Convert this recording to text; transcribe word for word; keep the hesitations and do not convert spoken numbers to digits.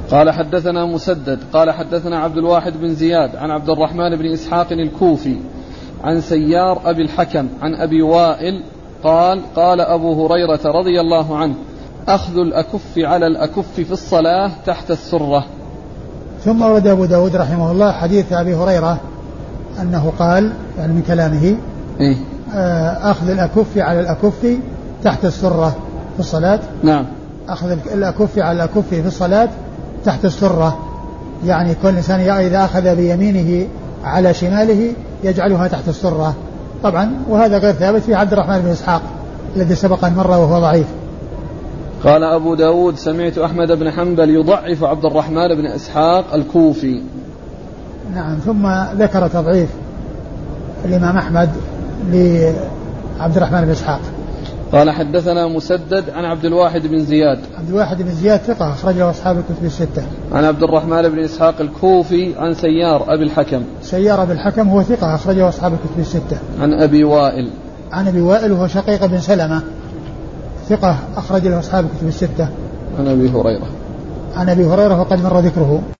قال حدثنا مسدد قال حدثنا عبد الواحد بن زياد عن عبد الرحمن بن إسحاق الكوفي عن سيار أبي الحكم عن أبي وائل قال قال أبو هريرة رضي الله عنه أخذ الأكف على الأكف في الصلاة تحت السرة. ثم ورد أبو داود رحمه الله حديث أبي هريرة أنه قال يعني من كلامه إيه؟ أخذ الأكف على الأكف تحت السرة في الصلاة. نعم. أخذ الأكف على الأكف في الصلاة تحت السرة، يعني كل إنسان إذا أخذ بيمينه على شماله يجعلها تحت السرة طبعا، وهذا غير ثابت في عبد الرحمن بن إسحاق الذي سبق أن مر وهو ضعيف. قال أبو داود سمعت أحمد بن حنبل يضعف عبد الرحمن بن إسحاق الكوفي. نعم. ثم ذكر تضعيف الإمام أحمد لعبد الرحمن بن إسحاق. قال حدثنا مسدد عن عبد الواحد بن زياد. عبد الواحد بن زياد ثقة أخرج له أصحاب الكتب الستة. عن عبد الرحمن بن إسحاق الكوفي عن سيار أبي الحكم. سيار أبي الحكم هو ثقة أخرجه أصحاب الكتب الستة. عن أبي وائل. عن أبي وائل وهو شقيق بن سلمة ثقة أخرج له أصحاب الكتب الستة. عن أبي هريرة. عن أبي هريرة وقد مر ذكره.